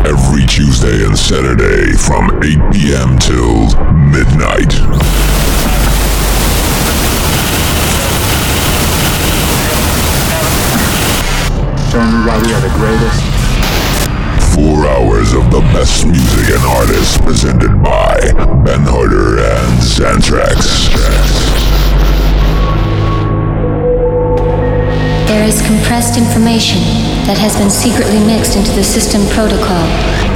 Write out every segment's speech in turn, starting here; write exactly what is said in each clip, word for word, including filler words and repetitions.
every Tuesday and Saturday from eight p.m. till midnight. Everybody are the greatest. Four hours of the best music and artists presented by Ben Harder and Xantrax. There is compressed information that has been secretly mixed into the system protocol.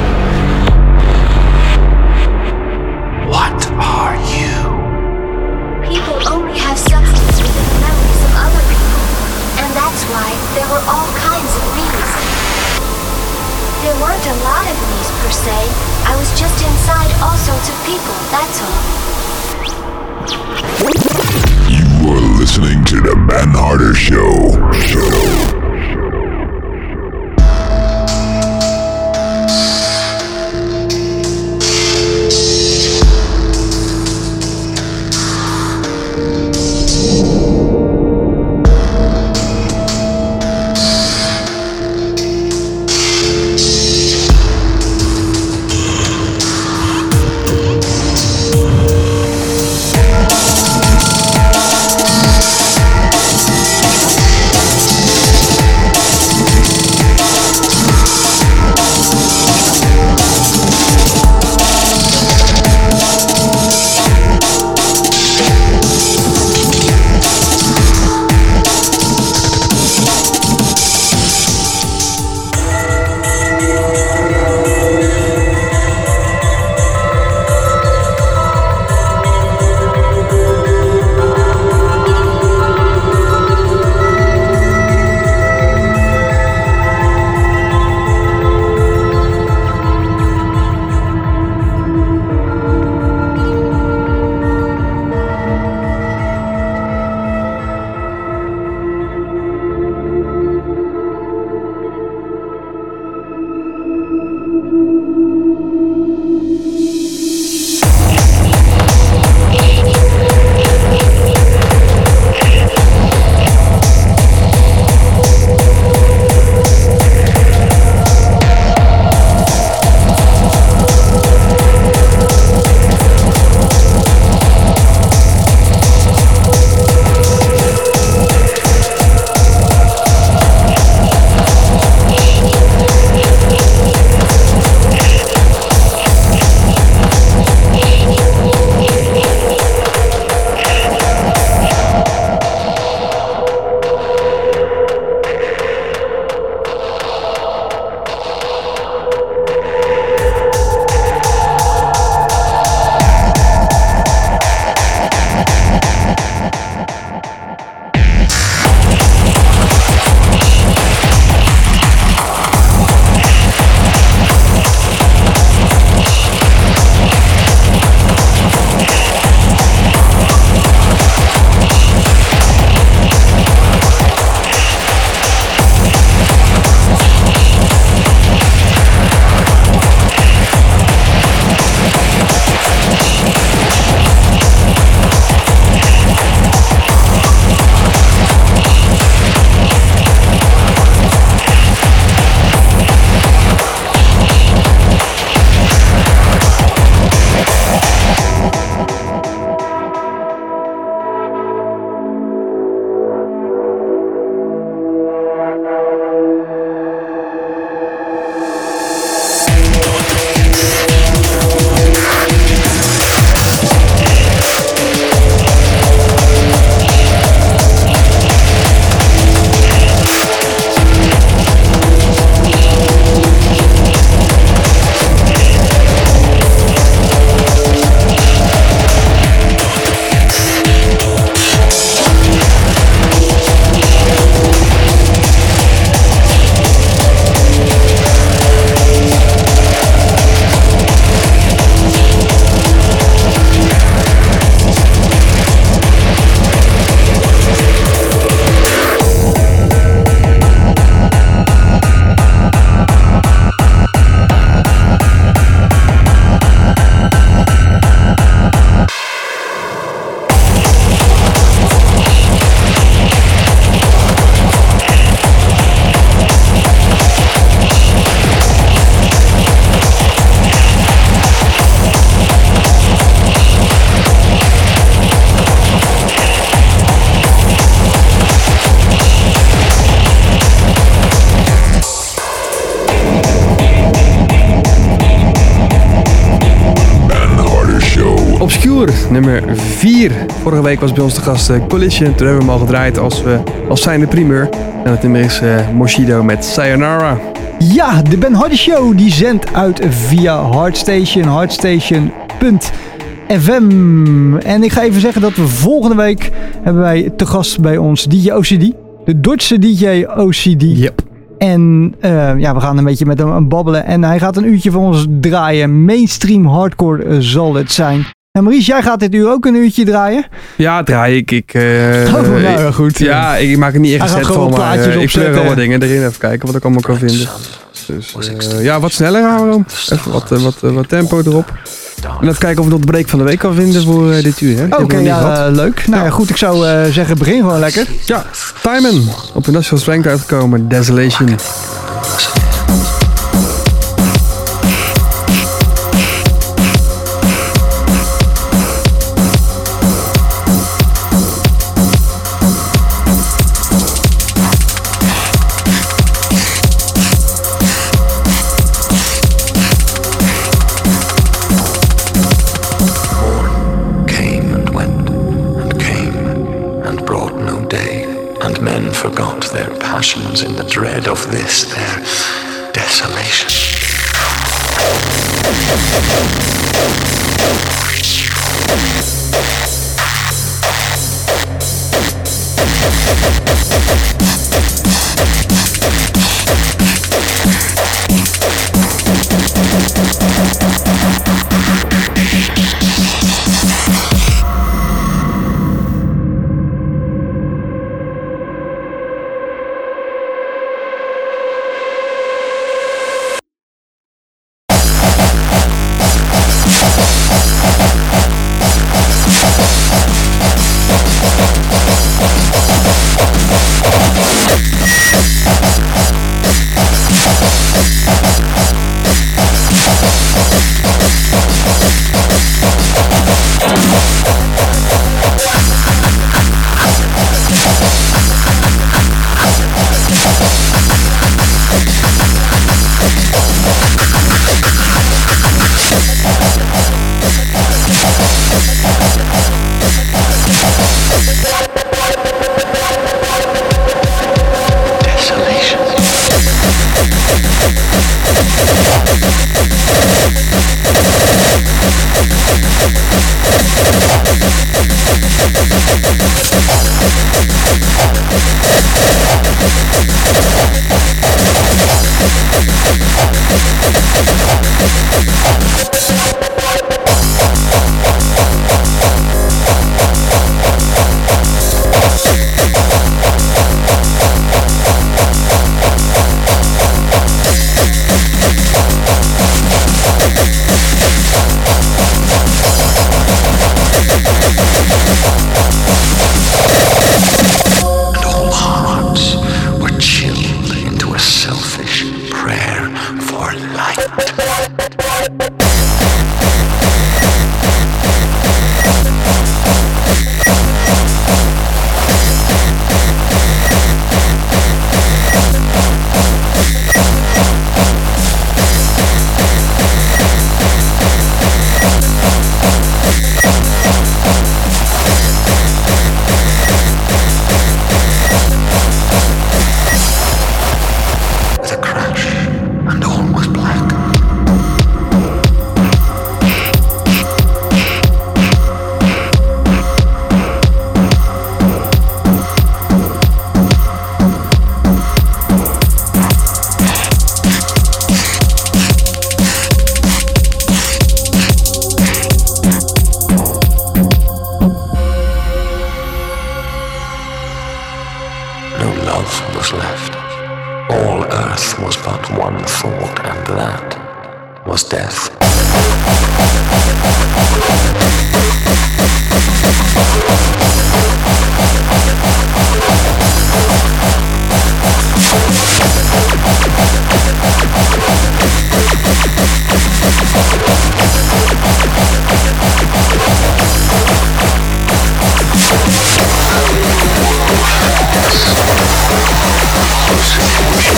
What are you? People only have substance within the memories of other people, and that's why there were all kinds of me's. There weren't a lot of me's per se. I was just inside all sorts of people, that's all. You are listening to the Ben Harder Show. Show. Tour, nummer vier. Vorige week was bij ons de gast uh, Collision. Toen hebben we hem al gedraaid als, uh, als zijnde primeur. En het nummer is uh, Moshido met Sayonara. Ja, de Ben Hardy Show die zendt uit via Hardstation, hardstation punt f m. En ik ga even zeggen dat we volgende week hebben wij te gast bij ons D J O C D. De Duitse D J O C D. Yep. En uh, ja, we gaan een beetje met hem babbelen. En hij gaat een uurtje voor ons draaien. Mainstream hardcore uh, zal het zijn. En Maurice, jij gaat dit uur ook een uurtje draaien? Ja, draai ik. ik uh, oh, nou ja, goed. Ja, ik maak er niet echt een set van, maar uh, ik pleur wel wat dingen erin. Even kijken wat ik allemaal kan vinden. Dus uh, ja, wat sneller houden we. Even wat, uh, wat, uh, wat tempo erop. En even kijken of we nog de break van de week kan vinden voor uh, dit uur. Oké, okay, ja, uh, leuk. Nou ja, goed, ik zou uh, zeggen, begin gewoon lekker. Ja, Timon. Op Industrial Strength uitgekomen. Desolation. In the dread of this, their desolation.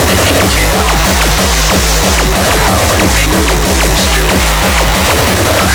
How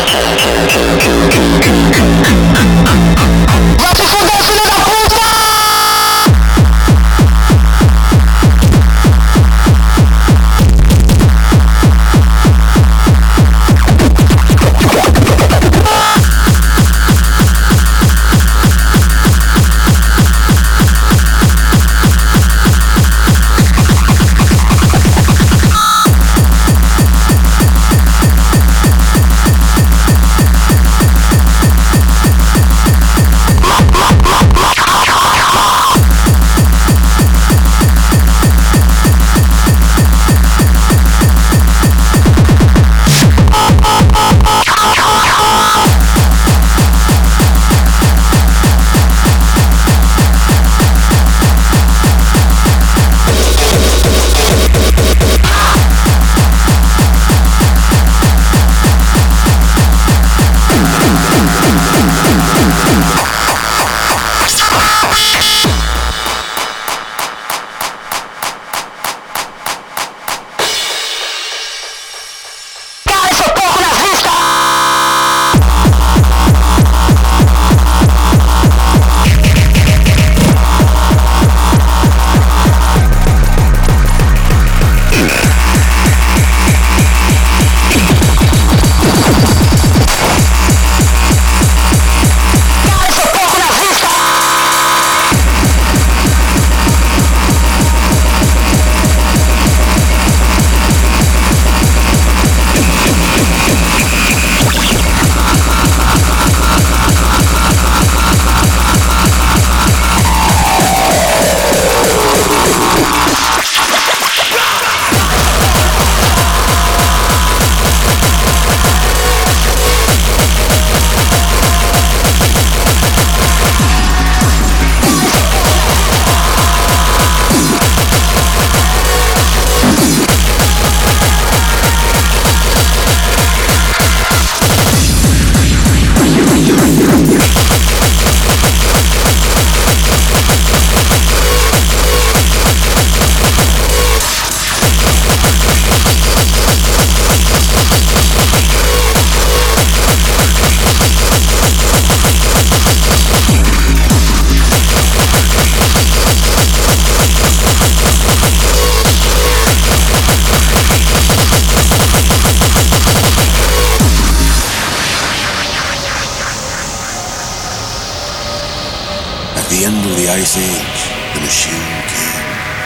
the end of the Ice Age, the machine came.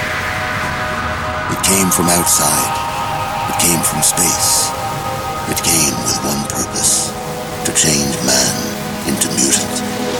It came from outside. It came from space. It came with one purpose, to change man into mutant.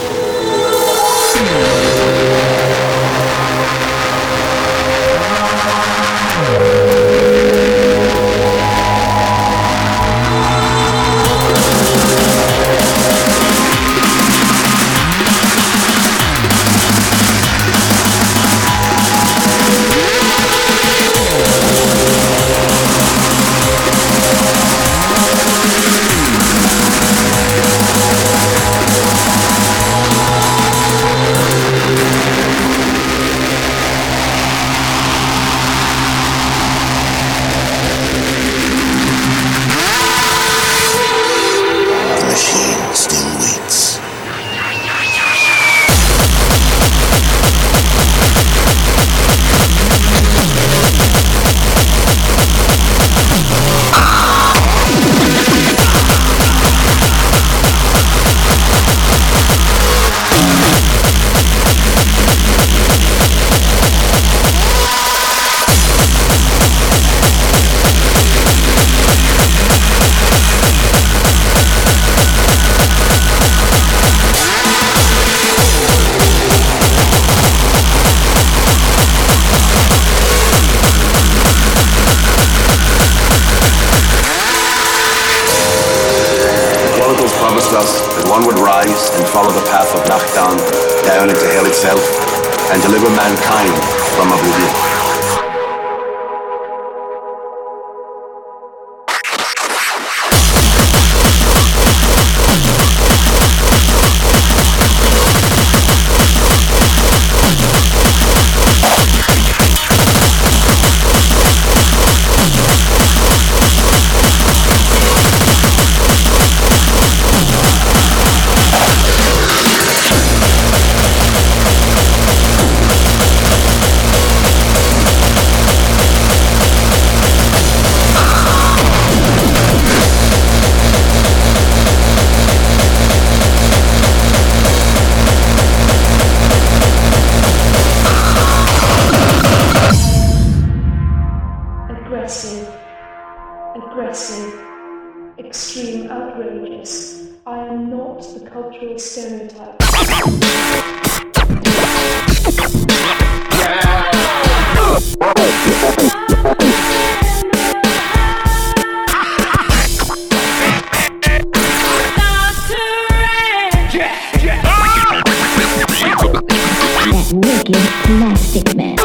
And deliver mankind from oblivion. aggressive, extreme, outrageous. I am not the cultural stereotype. Wicked Plastic Man.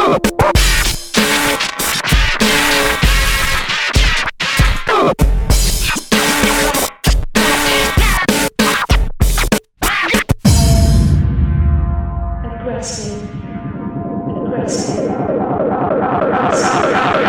Aggressive, aggressive, aggressive.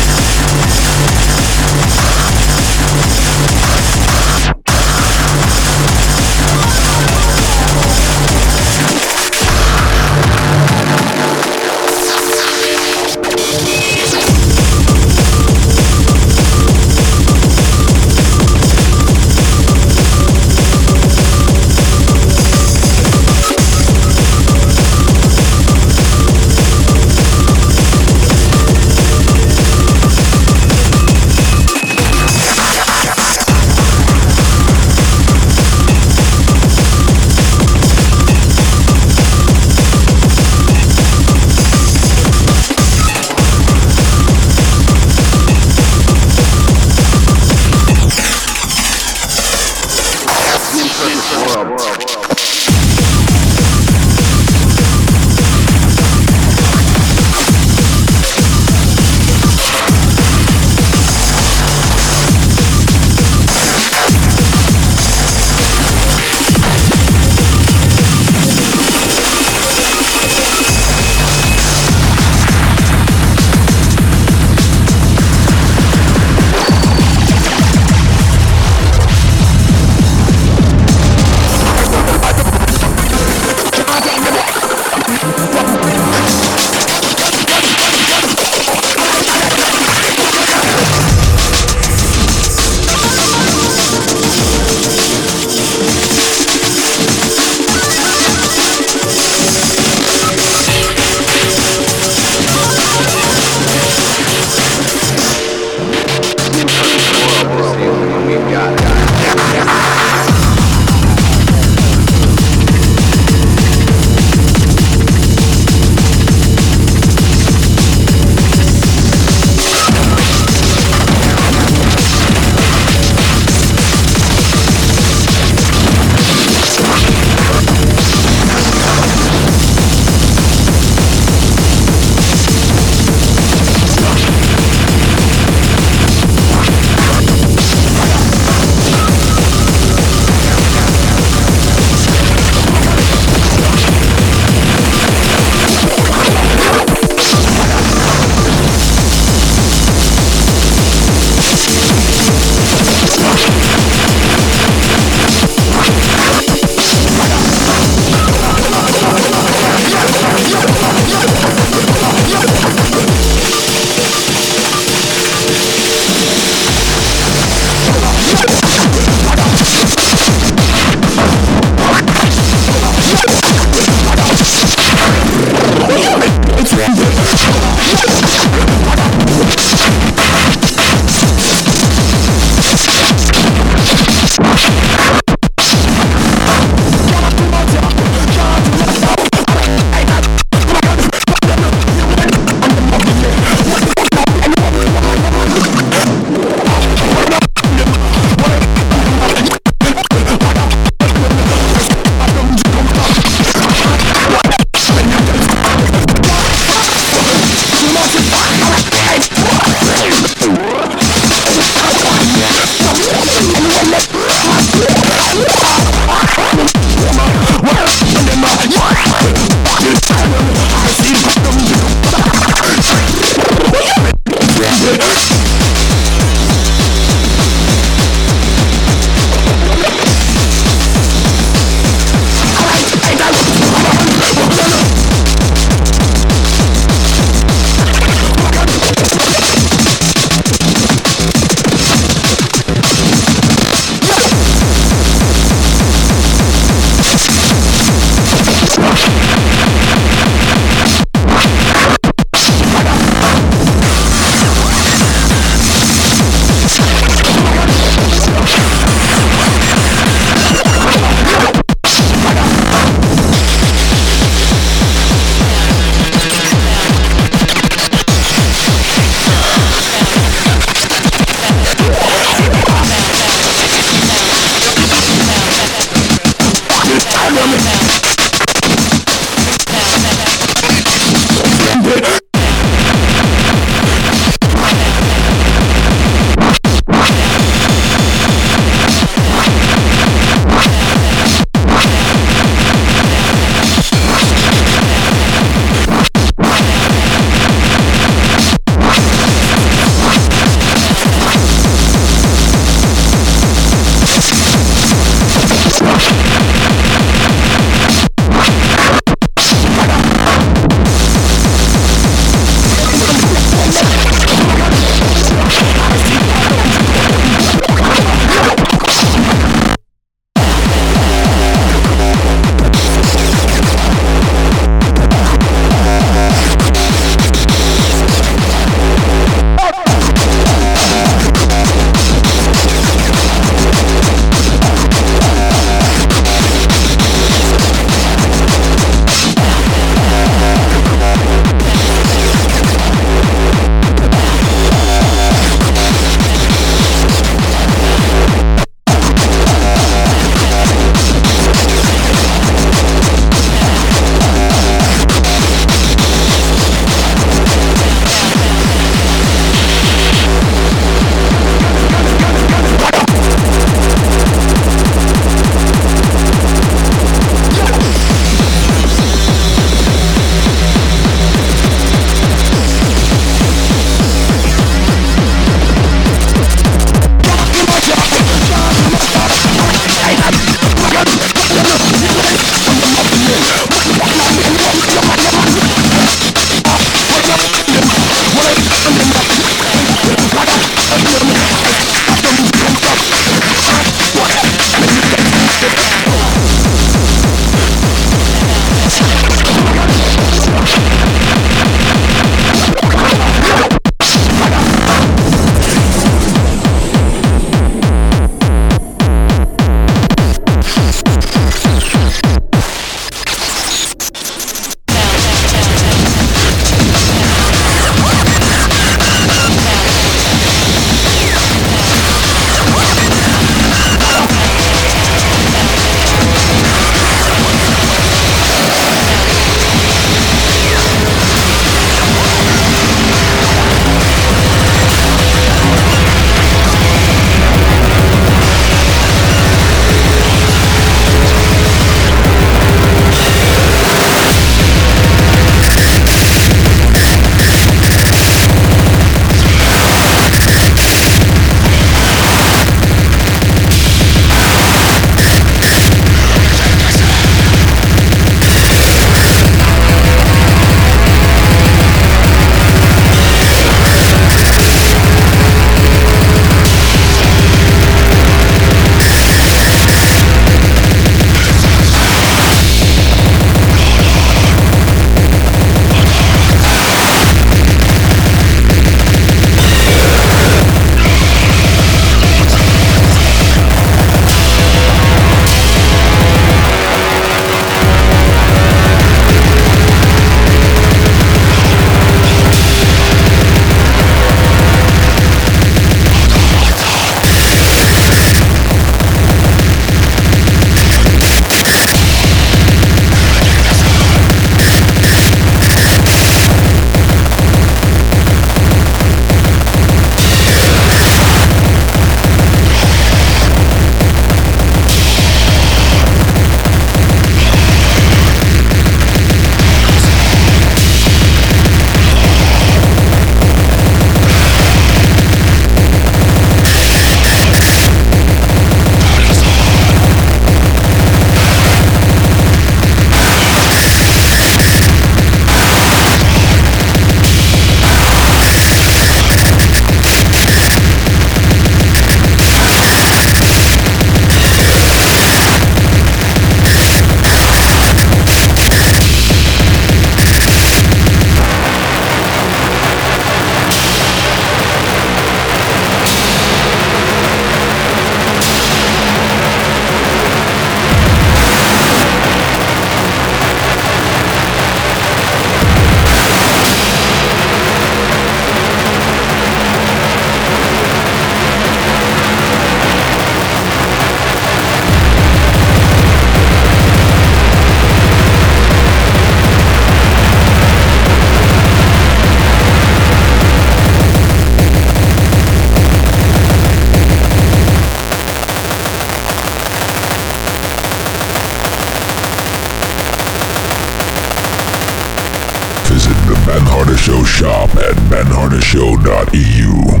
Show shop at ben harder show dot e u.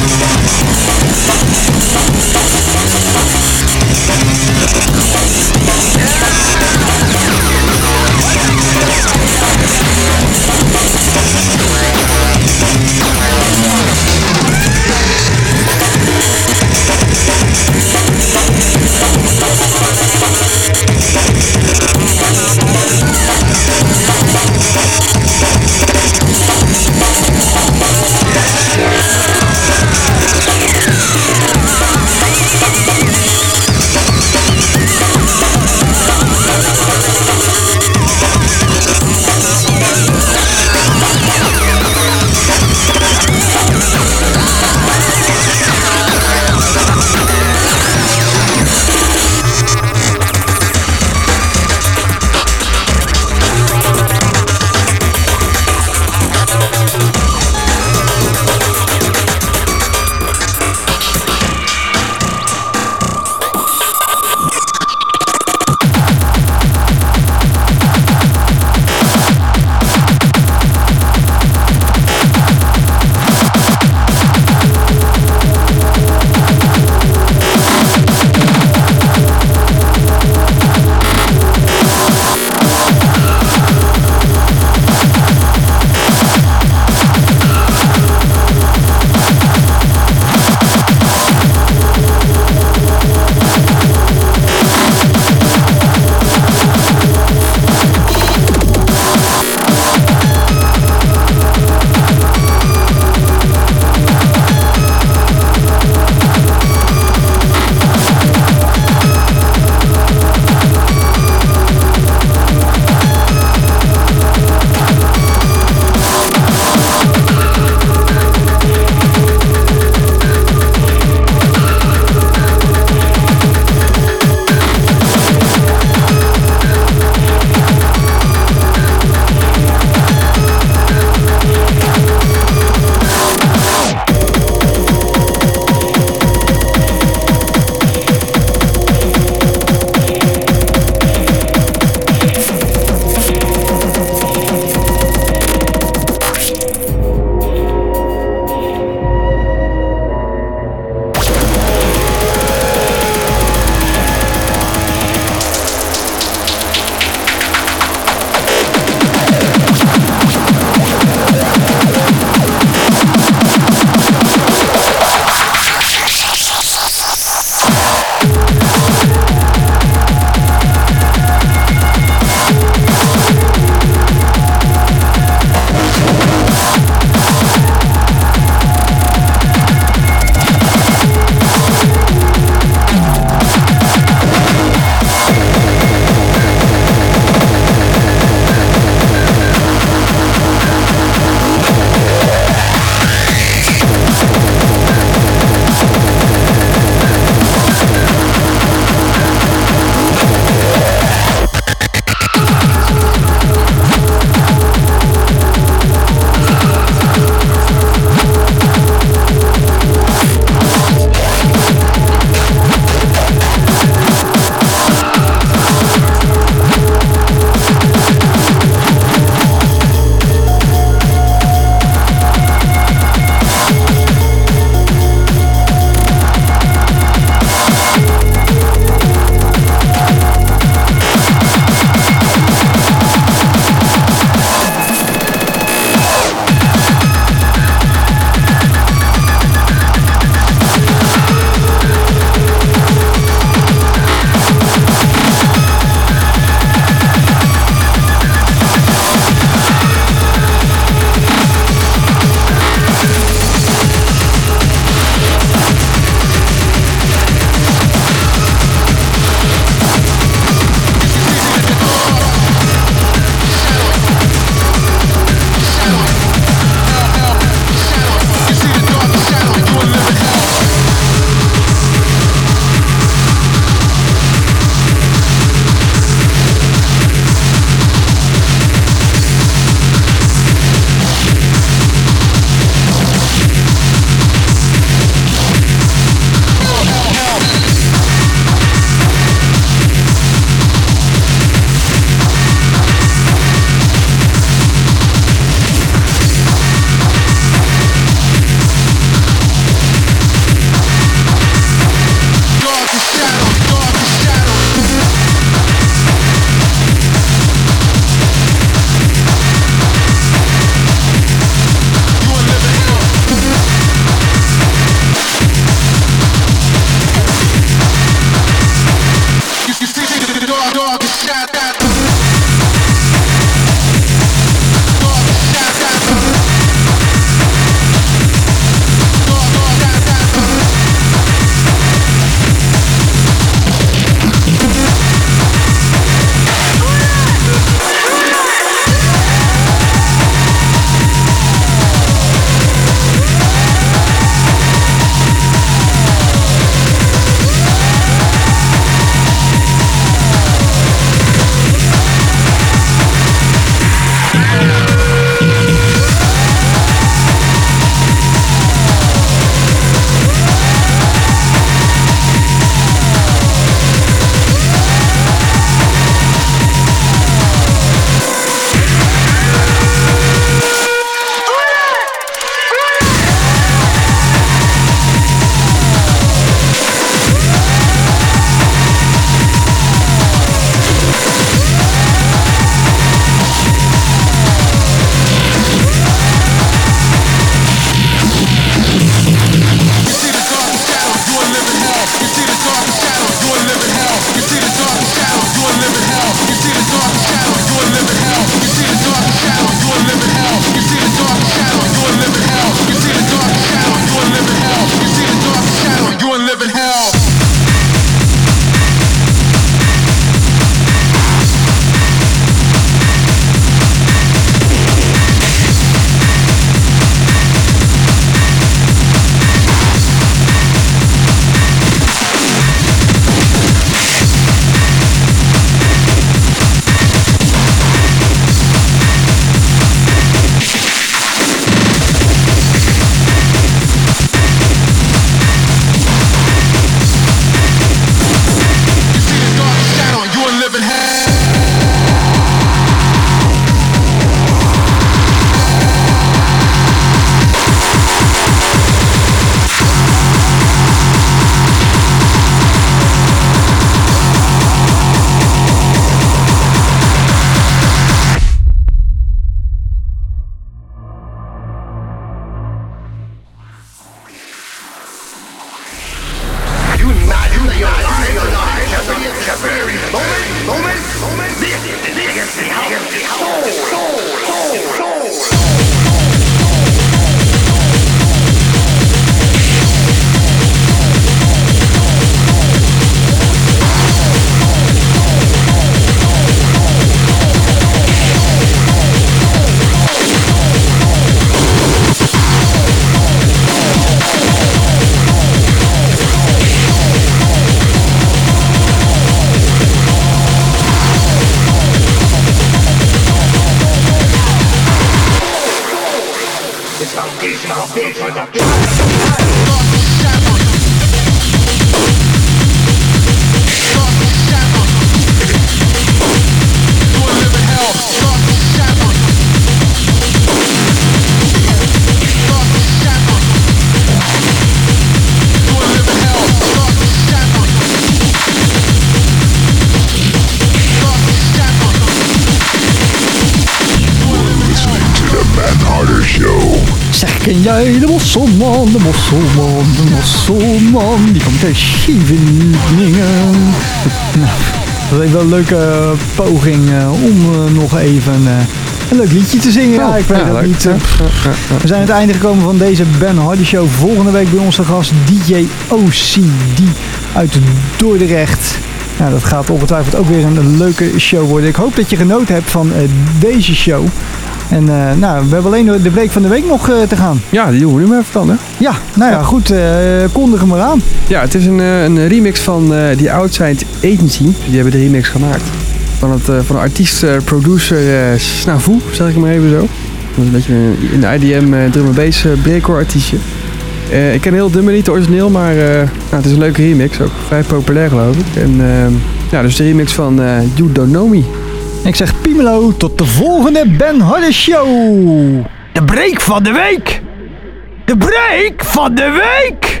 Zeg, ken jij de mosselman, de mosselman, de mosselman? Die komt uit Scheveningen. Nou, dat is wel een leuke poging uh, om uh, nog even uh, een leuk liedje te zingen. Ja, ik weet het niet. Uh, we zijn aan het einde gekomen van deze Ben Hardy Show. Volgende week bij onze gast D J O C D uit Dordrecht. Nou, dat gaat ongetwijfeld ook weer een leuke show worden. Ik hoop dat je genoten hebt van uh, deze show. En uh, nou, we hebben alleen de break van de week nog uh, te gaan. Ja, die doen we nu maar even dan, hè? Ja, nou ja, goed. Uh, kondig hem maar aan. Ja, het is een, uh, een remix van uh, die Outside Agency. Die hebben de remix gemaakt. Van, het, uh, van de artiest-producer uh, Snavu, zeg ik maar even zo. Dat is een beetje een, een I D M uh, drum and bass uh, breakcore artiestje. Uh, ik ken heel het nummer niet, origineel, maar uh, nou, het is een leuke remix. Ook vrij populair, geloof ik. En uh, ja, dus de remix van uh, You Don't Know Me. Ik zeg Piemelo, tot de volgende Ben Hardy Show. De break van de week. De break van de week.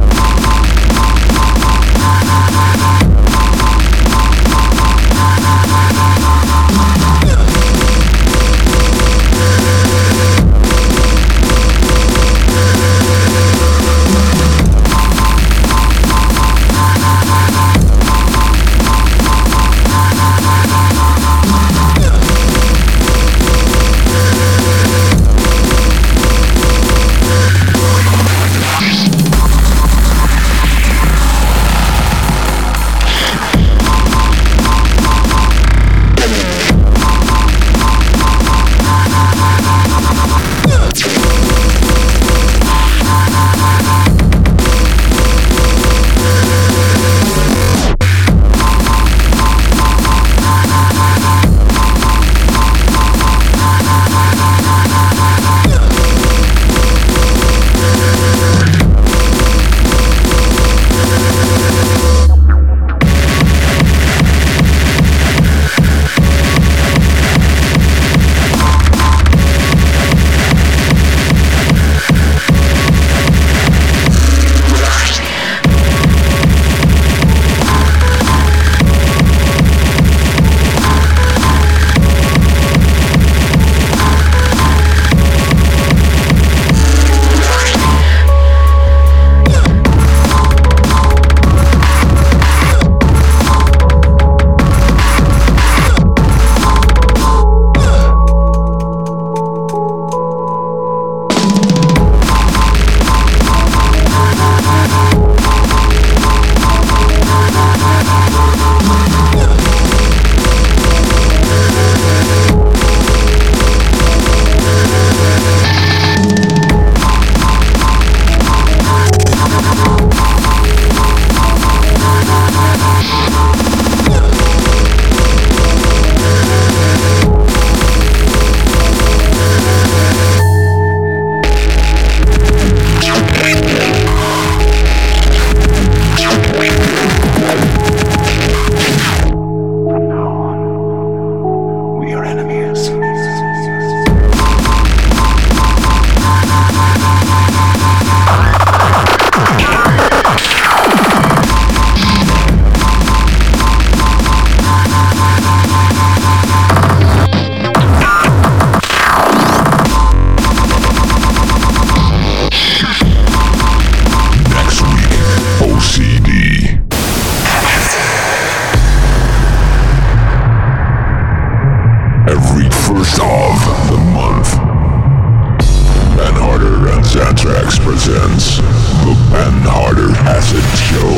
Xantrax presents the Ben Harder Acid Show.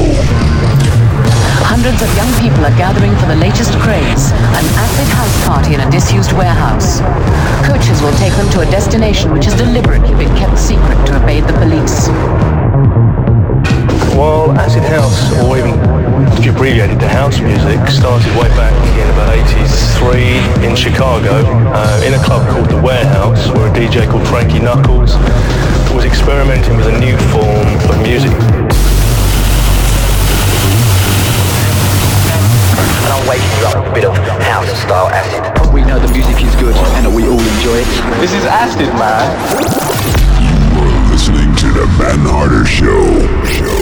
Hundreds of young people are gathering for the latest craze, an acid house party in a disused warehouse. Coaches will take them to a destination which has deliberately been kept secret to evade the police. While acid house, or even if you abbreviated to house music, started way back in about eighty-three in Chicago, uh, in a club called The Warehouse, where a D J called Frankie Knuckles was experimenting with a new form of music. And I'm waking you up with a bit of house-style acid. We know the music is good and that we all enjoy it. This is acid, man. You are listening to the Ben Harder Show. Show.